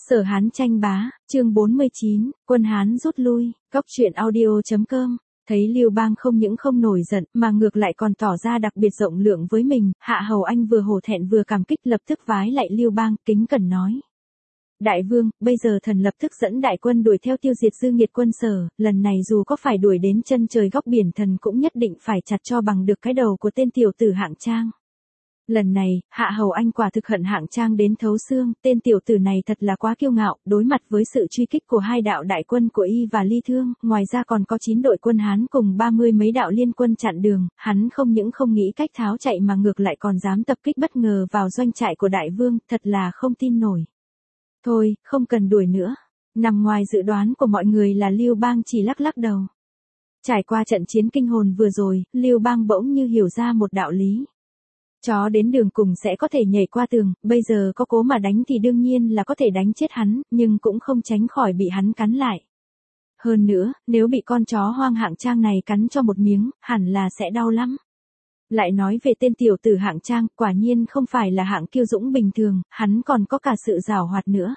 Sở Hán tranh bá, chương 49, quân Hán rút lui, Cóc truyện audio.com. Thấy Lưu Bang không những không nổi giận, mà ngược lại còn tỏ ra đặc biệt rộng lượng với mình, Hạ Hầu Anh vừa hổ thẹn vừa cảm kích lập tức vái lại Lưu Bang, kính cẩn nói. Đại vương, bây giờ thần lập tức dẫn đại quân đuổi theo tiêu diệt dư nghiệt quân Sở, lần này dù có phải đuổi đến chân trời góc biển thần cũng nhất định phải chặt cho bằng được cái đầu của tên tiểu tử Hạng Trang. Lần này, Hạ Hầu Anh quả thực hận Hạng Trang đến thấu xương, tên tiểu tử này thật là quá kiêu ngạo, đối mặt với sự truy kích của hai đạo đại quân của Y và Ly Thương, ngoài ra còn có 9 đội quân Hán cùng 30 mấy đạo liên quân chặn đường, hắn không những không nghĩ cách tháo chạy mà ngược lại còn dám tập kích bất ngờ vào doanh trại của đại vương, thật là không tin nổi. Thôi, không cần đuổi nữa. Nằm ngoài dự đoán của mọi người là Lưu Bang chỉ lắc lắc đầu. Trải qua trận chiến kinh hồn vừa rồi, Lưu Bang bỗng như hiểu ra một đạo lý. Chó đến đường cùng sẽ có thể nhảy qua tường, bây giờ có cố mà đánh thì đương nhiên là có thể đánh chết hắn, nhưng cũng không tránh khỏi bị hắn cắn lại. Hơn nữa, nếu bị con chó hoang Hạng Trang này cắn cho một miếng, hẳn là sẽ đau lắm. Lại nói về tên tiểu tử Hạng Trang, quả nhiên không phải là hạng kiêu dũng bình thường, hắn còn có cả sự giàu hoạt nữa.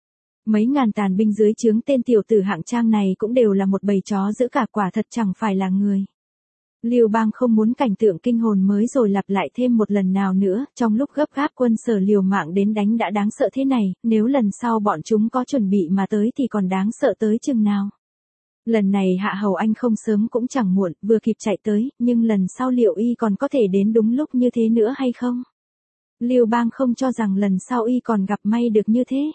Mấy ngàn tàn binh dưới trướng tên tiểu tử Hạng Trang này cũng đều là một bầy chó giữ cả, quả thật chẳng phải là người. Lưu Bang không muốn cảnh tượng kinh hồn mới rồi lặp lại thêm một lần nào nữa, trong lúc gấp gáp quân Sở liều mạng đến đánh đã đáng sợ thế này, nếu lần sau bọn chúng có chuẩn bị mà tới thì còn đáng sợ tới chừng nào. Lần này Hạ Hầu Anh không sớm cũng chẳng muộn, vừa kịp chạy tới, nhưng lần sau liệu Y còn có thể đến đúng lúc như thế nữa hay không? Lưu Bang không cho rằng lần sau Y còn gặp may được như thế.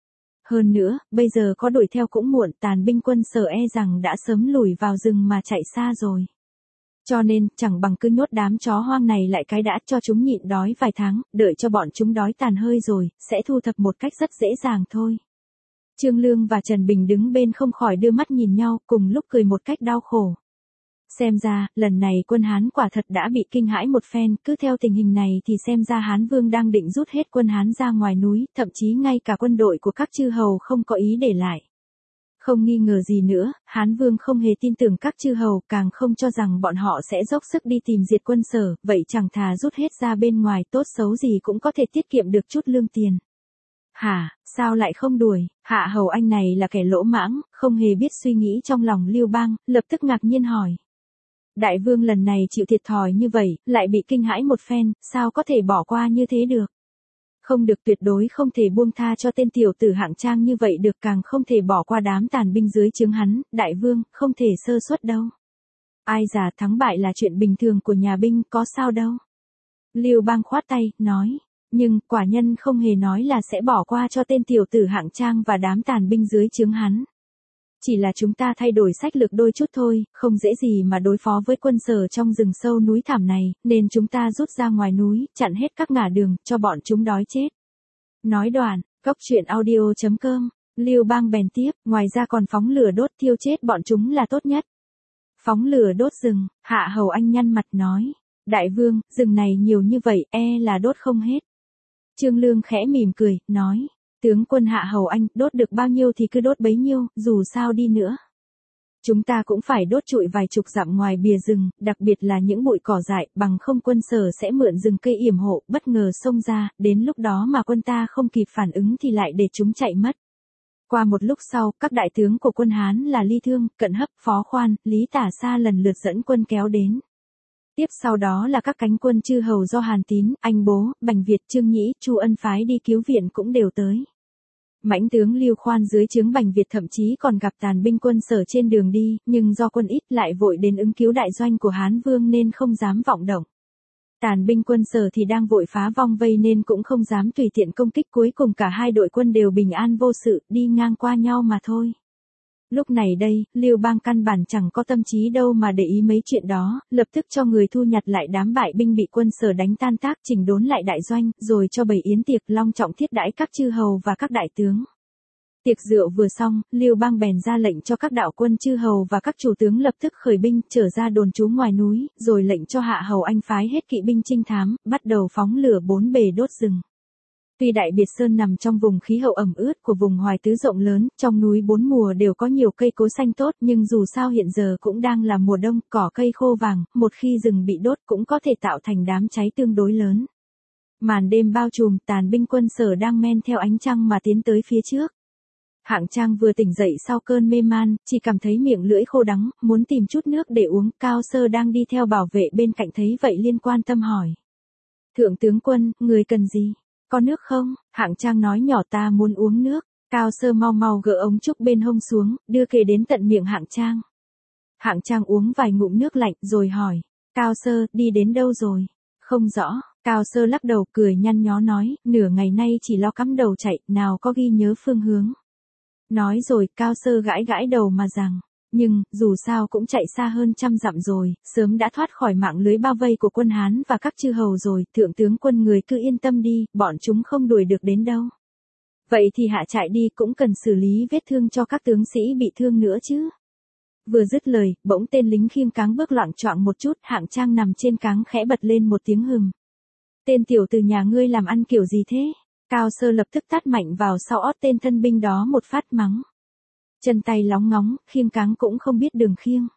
Hơn nữa, bây giờ có đuổi theo cũng muộn, tàn binh quân Sở e rằng đã sớm lùi vào rừng mà chạy xa rồi. Cho nên, chẳng bằng cứ nhốt đám chó hoang này lại cái đã, cho chúng nhịn đói vài tháng, đợi cho bọn chúng đói tàn hơi rồi, sẽ thu thập một cách rất dễ dàng thôi. Trương Lương và Trần Bình đứng bên không khỏi đưa mắt nhìn nhau, cùng lúc cười một cách đau khổ. Xem ra, lần này quân Hán quả thật đã bị kinh hãi một phen, cứ theo tình hình này thì xem ra Hán Vương đang định rút hết quân Hán ra ngoài núi, thậm chí ngay cả quân đội của các chư hầu không có ý để lại. Không nghi ngờ gì nữa, Hán Vương không hề tin tưởng các chư hầu, càng không cho rằng bọn họ sẽ dốc sức đi tìm diệt quân Sở, vậy chẳng thà rút hết ra bên ngoài, tốt xấu gì cũng có thể tiết kiệm được chút lương tiền. Hả, sao lại không đuổi? Hạ Hầu Anh này là kẻ lỗ mãng, không hề biết suy nghĩ trong lòng Lưu Bang, lập tức ngạc nhiên hỏi. Đại vương lần này chịu thiệt thòi như vậy, lại bị kinh hãi một phen, sao có thể bỏ qua như thế được? Không được, tuyệt đối không thể buông tha cho tên tiểu tử Hạng Trang như vậy được, càng không thể bỏ qua đám tàn binh dưới trướng hắn, đại vương, không thể sơ suất đâu. Ai già thắng bại là chuyện bình thường của nhà binh, có sao đâu. Lưu Bang khoát tay, nói, nhưng quả nhân không hề nói là sẽ bỏ qua cho tên tiểu tử Hạng Trang và đám tàn binh dưới trướng hắn. Chỉ là chúng ta thay đổi sách lược đôi chút thôi, không dễ gì mà đối phó với quân Sở trong rừng sâu núi thảm này, nên chúng ta rút ra ngoài núi, chặn hết các ngả đường, cho bọn chúng đói chết. Nói đoạn, Cóc truyện audio.com, Lưu Bang bèn tiếp, ngoài ra còn phóng lửa đốt thiêu chết bọn chúng là tốt nhất. Phóng lửa đốt rừng, Hạ Hầu Anh nhăn mặt nói, đại vương, rừng này nhiều như vậy, e là đốt không hết. Trương Lương khẽ mỉm cười, nói. Tướng quân Hạ Hầu Anh, đốt được bao nhiêu thì cứ đốt bấy nhiêu, dù sao đi nữa. Chúng ta cũng phải đốt trụi vài chục dặm ngoài bìa rừng, đặc biệt là những bụi cỏ dại, bằng không quân Sở sẽ mượn rừng cây yểm hộ, bất ngờ xông ra, đến lúc đó mà quân ta không kịp phản ứng thì lại để chúng chạy mất. Qua một lúc sau, các đại tướng của quân Hán là Ly Thương, Cận Hấp, Phó Khoan, Lý Tả Sa lần lượt dẫn quân kéo đến. Tiếp sau đó là các cánh quân chư hầu do Hàn Tín, Anh Bố, Bành Việt, Trương Nhĩ, Chu Ân phái đi cứu viện cũng đều tới. Mãnh tướng Lưu Khoan dưới trướng Bành Việt thậm chí còn gặp tàn binh quân Sở trên đường đi, nhưng do quân ít lại vội đến ứng cứu đại doanh của Hán Vương nên không dám vọng động. Tàn binh quân Sở thì đang vội phá vong vây nên cũng không dám tùy tiện công kích, cuối cùng cả hai đội quân đều bình an vô sự, đi ngang qua nhau mà thôi. Lúc này đây, Lưu Bang căn bản chẳng có tâm trí đâu mà để ý mấy chuyện đó, lập tức cho người thu nhặt lại đám bại binh bị quân Sở đánh tan tác, chỉnh đốn lại đại doanh, rồi cho bày yến tiệc long trọng thiết đãi các chư hầu và các đại tướng. Tiệc rượu vừa xong, Lưu Bang bèn ra lệnh cho các đạo quân chư hầu và các chủ tướng lập tức khởi binh, trở ra đồn trú ngoài núi, rồi lệnh cho Hạ Hầu Anh phái hết kỵ binh trinh thám, bắt đầu phóng lửa bốn bề đốt rừng. Tuy Đại Biệt Sơn nằm trong vùng khí hậu ẩm ướt của vùng Hoài Tứ rộng lớn, trong núi bốn mùa đều có nhiều cây cối xanh tốt, nhưng dù sao hiện giờ cũng đang là mùa đông, cỏ cây khô vàng, một khi rừng bị đốt cũng có thể tạo thành đám cháy tương đối lớn. Màn đêm bao trùm, tàn binh quân Sở đang men theo ánh trăng mà tiến tới phía trước. Hạng Trang vừa tỉnh dậy sau cơn mê man, chỉ cảm thấy miệng lưỡi khô đắng, muốn tìm chút nước để uống. Cao Sơ đang đi theo bảo vệ bên cạnh thấy vậy liên quan tâm hỏi. Thượng tướng quân, người cần gì? Có nước không? Hạng Trang nói nhỏ ta muốn uống nước. Cao Sơ mau mau gỡ ống trúc bên hông xuống, đưa kề đến tận miệng Hạng Trang. Hạng Trang uống vài ngụm nước lạnh rồi hỏi. Cao Sơ, đi đến đâu rồi? Không rõ. Cao Sơ lắc đầu cười nhăn nhó nói, nửa ngày nay chỉ lo cắm đầu chạy, nào có ghi nhớ phương hướng. Nói rồi, Cao Sơ gãi gãi đầu mà rằng, nhưng, dù sao cũng chạy xa hơn 100 dặm rồi, sớm đã thoát khỏi mạng lưới bao vây của quân Hán và các chư hầu rồi, thượng tướng quân người cứ yên tâm đi, bọn chúng không đuổi được đến đâu. Vậy thì hạ trại đi cũng cần xử lý vết thương cho các tướng sĩ bị thương nữa chứ. Vừa dứt lời, bỗng tên lính khiêng cáng bước loạng choạng một chút, Hạng Trang nằm trên cáng khẽ bật lên một tiếng hừm. Tên tiểu từ nhà ngươi làm ăn kiểu gì thế? Cao Sơ lập tức tát mạnh vào sau ót tên thân binh đó một phát mắng. Chân tay lóng ngóng, khiêng cáng cũng không biết đường khiêng.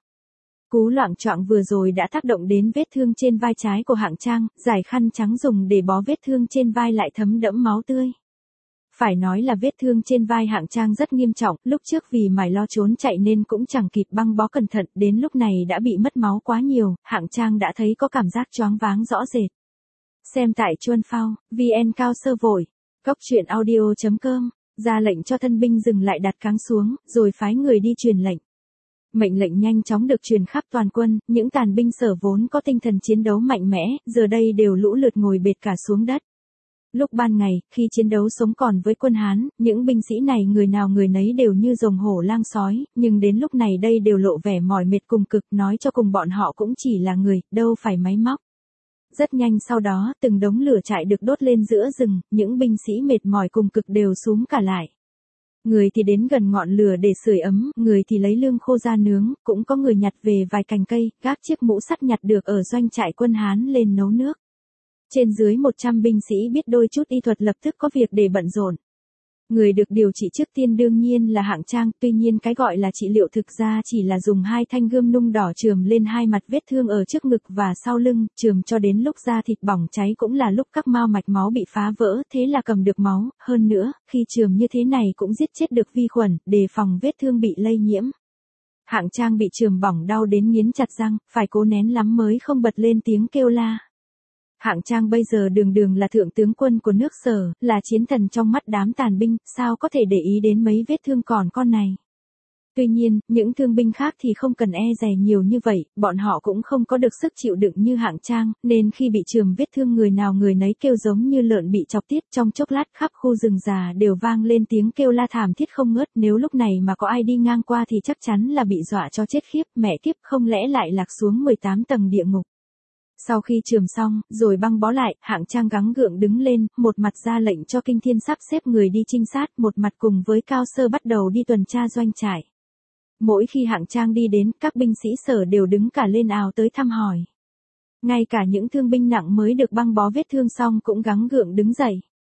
Cú loạng choạng vừa rồi đã tác động đến vết thương trên vai trái của Hạng Trang, giải khăn trắng dùng để bó vết thương trên vai lại thấm đẫm máu tươi. Phải nói là vết thương trên vai Hạng Trang rất nghiêm trọng, lúc trước vì mải lo trốn chạy nên cũng chẳng kịp băng bó cẩn thận, đến lúc này đã bị mất máu quá nhiều, Hạng Trang đã thấy có cảm giác choáng váng rõ rệt. Xem tại Chuân Phao, VN Cao Sơ vội. Cốc truyện audio.com, ra lệnh cho thân binh dừng lại đặt cáng xuống, rồi phái người đi truyền lệnh. Mệnh lệnh nhanh chóng được truyền khắp toàn quân, những tàn binh Sở vốn có tinh thần chiến đấu mạnh mẽ, giờ đây đều lũ lượt ngồi bệt cả xuống đất. Lúc ban ngày, khi chiến đấu sống còn với quân Hán, những binh sĩ này người nào người nấy đều như rồng hổ lang sói, nhưng đến lúc này đây đều lộ vẻ mỏi mệt cùng cực, nói cho cùng bọn họ cũng chỉ là người, đâu phải máy móc. Rất nhanh sau đó, từng đống lửa trại được đốt lên giữa rừng, những binh sĩ mệt mỏi cùng cực đều xúm cả lại. Người thì đến gần ngọn lửa để sưởi ấm, người thì lấy lương khô ra nướng, cũng có người nhặt về vài cành cây, gác chiếc mũ sắt nhặt được ở doanh trại quân Hán lên nấu nước. Trên dưới 100 binh sĩ biết đôi chút y thuật lập tức có việc để bận rộn. Người được điều trị trước tiên đương nhiên là Hạng Trang, tuy nhiên cái gọi là trị liệu thực ra chỉ là dùng 2 thanh gươm nung đỏ chườm lên hai mặt vết thương ở trước ngực và sau lưng, chườm cho đến lúc da thịt bỏng cháy cũng là lúc các mao mạch máu bị phá vỡ, thế là cầm được máu, hơn nữa, khi chườm như thế này cũng giết chết được vi khuẩn, đề phòng vết thương bị lây nhiễm. Hạng Trang bị chườm bỏng đau đến nghiến chặt răng, phải cố nén lắm mới không bật lên tiếng kêu la. Hạng Trang bây giờ đường đường là thượng tướng quân của nước Sở, là chiến thần trong mắt đám tàn binh, sao có thể để ý đến mấy vết thương còn con này. Tuy nhiên, những thương binh khác thì không cần e dè nhiều như vậy, bọn họ cũng không có được sức chịu đựng như Hạng Trang, nên khi bị chườm vết thương người nào người nấy kêu giống như lợn bị chọc tiết, trong chốc lát khắp khu rừng già đều vang lên tiếng kêu la thảm thiết không ngớt, nếu lúc này mà có ai đi ngang qua thì chắc chắn là bị dọa cho chết khiếp, mẹ kiếp không lẽ lại lạc xuống 18 tầng địa ngục. Sau khi chườm xong, rồi băng bó lại, Hạng Trang gắng gượng đứng lên, một mặt ra lệnh cho Kinh Thiên sắp xếp người đi trinh sát, một mặt cùng với Cao Sơ bắt đầu đi tuần tra doanh trại. Mỗi khi Hạng Trang đi đến, các binh sĩ Sở đều đứng cả lên ào tới thăm hỏi. Ngay cả những thương binh nặng mới được băng bó vết thương xong cũng gắng gượng đứng dậy.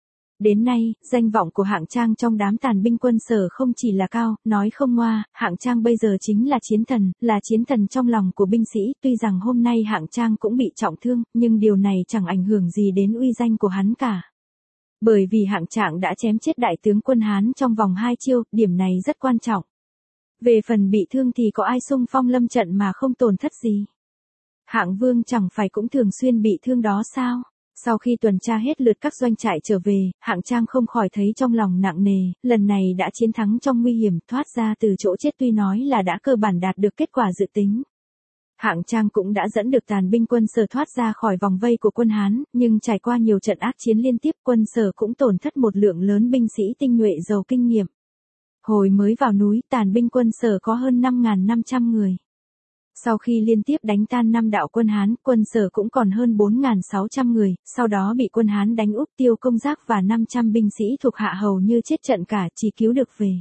Đến nay, danh vọng của Hạng Trang trong đám tàn binh quân Sở không chỉ là cao, nói không ngoa, Hạng Trang bây giờ chính là chiến thần trong lòng của binh sĩ, tuy rằng hôm nay Hạng Trang cũng bị trọng thương, nhưng điều này chẳng ảnh hưởng gì đến uy danh của hắn cả. Bởi vì Hạng Trạng đã chém chết đại tướng quân Hán trong vòng 2 chiêu, điểm này rất quan trọng. Về phần bị thương thì có ai xung phong lâm trận mà không tổn thất gì. Hạng Vương chẳng phải cũng thường xuyên bị thương đó sao? Sau khi tuần tra hết lượt các doanh trại trở về, Hạng Trang không khỏi thấy trong lòng nặng nề, lần này đã chiến thắng trong nguy hiểm, thoát ra từ chỗ chết tuy nói là đã cơ bản đạt được kết quả dự tính. Hạng Trang cũng đã dẫn được tàn binh quân Sở thoát ra khỏi vòng vây của quân Hán, nhưng trải qua nhiều trận ác chiến liên tiếp quân Sở cũng tổn thất một lượng lớn binh sĩ tinh nhuệ giàu kinh nghiệm. Hồi mới vào núi, tàn binh quân Sở có hơn 5.500 người. Sau khi liên tiếp đánh tan 5 đạo quân Hán, quân Sở cũng còn hơn 4.600 người, sau đó bị quân Hán đánh úp Tiêu Công Giác và 500 binh sĩ thuộc hạ hầu như chết trận cả, chỉ cứu được về.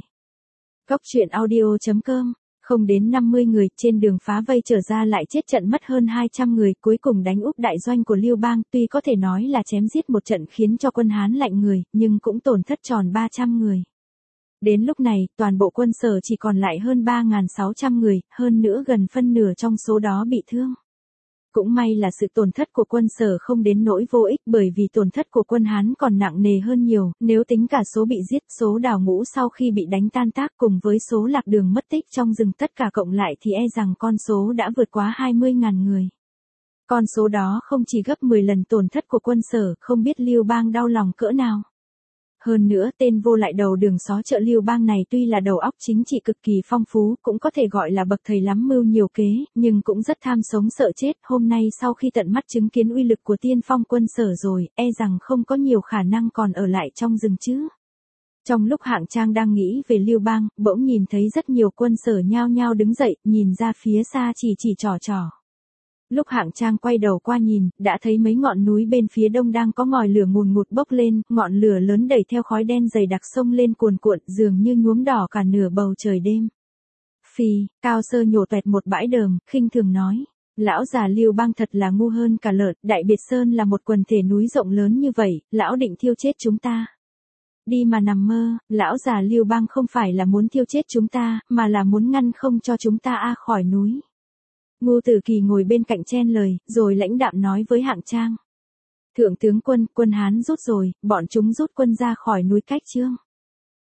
Cốc truyện audio.com, không đến 50 người, trên đường phá vây trở ra lại chết trận mất hơn 200 người, cuối cùng đánh úp đại doanh của Lưu Bang, tuy có thể nói là chém giết một trận khiến cho quân Hán lạnh người, nhưng cũng tổn thất tròn 300 người. Đến lúc này, toàn bộ quân Sở chỉ còn lại hơn 3.600 người, hơn nữa gần phân nửa trong số đó bị thương. Cũng may là sự tổn thất của quân Sở không đến nỗi vô ích, bởi vì tổn thất của quân Hán còn nặng nề hơn nhiều, nếu tính cả số bị giết, số đào ngũ sau khi bị đánh tan tác cùng với số lạc đường mất tích trong rừng tất cả cộng lại thì e rằng con số đã vượt quá 20.000 người. Con số đó không chỉ gấp 10 lần tổn thất của quân Sở, không biết Lưu Bang đau lòng cỡ nào. Hơn nữa tên vô lại đầu đường xó chợ Lưu Bang này tuy là đầu óc chính trị cực kỳ phong phú, cũng có thể gọi là bậc thầy lắm mưu nhiều kế, nhưng cũng rất tham sống sợ chết. Hôm nay sau khi tận mắt chứng kiến uy lực của tiên phong quân Sở rồi, e rằng không có nhiều khả năng còn ở lại trong rừng chứ. Trong lúc Hạng Trang đang nghĩ về Lưu Bang, bỗng nhìn thấy rất nhiều quân Sở nhao nhao đứng dậy, nhìn ra phía xa chỉ trò trò. Lúc Hạng Trang quay đầu qua nhìn, đã thấy mấy ngọn núi bên phía đông đang có ngòi lửa ngùn ngụt bốc lên, ngọn lửa lớn đẩy theo khói đen dày đặc xông lên cuồn cuộn, dường như nhuốm đỏ cả nửa bầu trời đêm. Phì, Cao Sơ nhổ toẹt một bãi đờm, khinh thường nói. Lão già Lưu Bang thật là ngu hơn cả lợn, Đại Biệt Sơn là một quần thể núi rộng lớn như vậy, lão định thiêu chết chúng ta. Đi mà nằm mơ, lão già Lưu Bang không phải là muốn thiêu chết chúng ta, mà là muốn ngăn không cho chúng ta khỏi núi. Ngô Tử Kỳ ngồi bên cạnh chen lời, rồi lãnh đạm nói với Hạng Trang. Thượng tướng quân, quân Hán rút rồi, bọn chúng rút quân ra khỏi núi Cách Chương.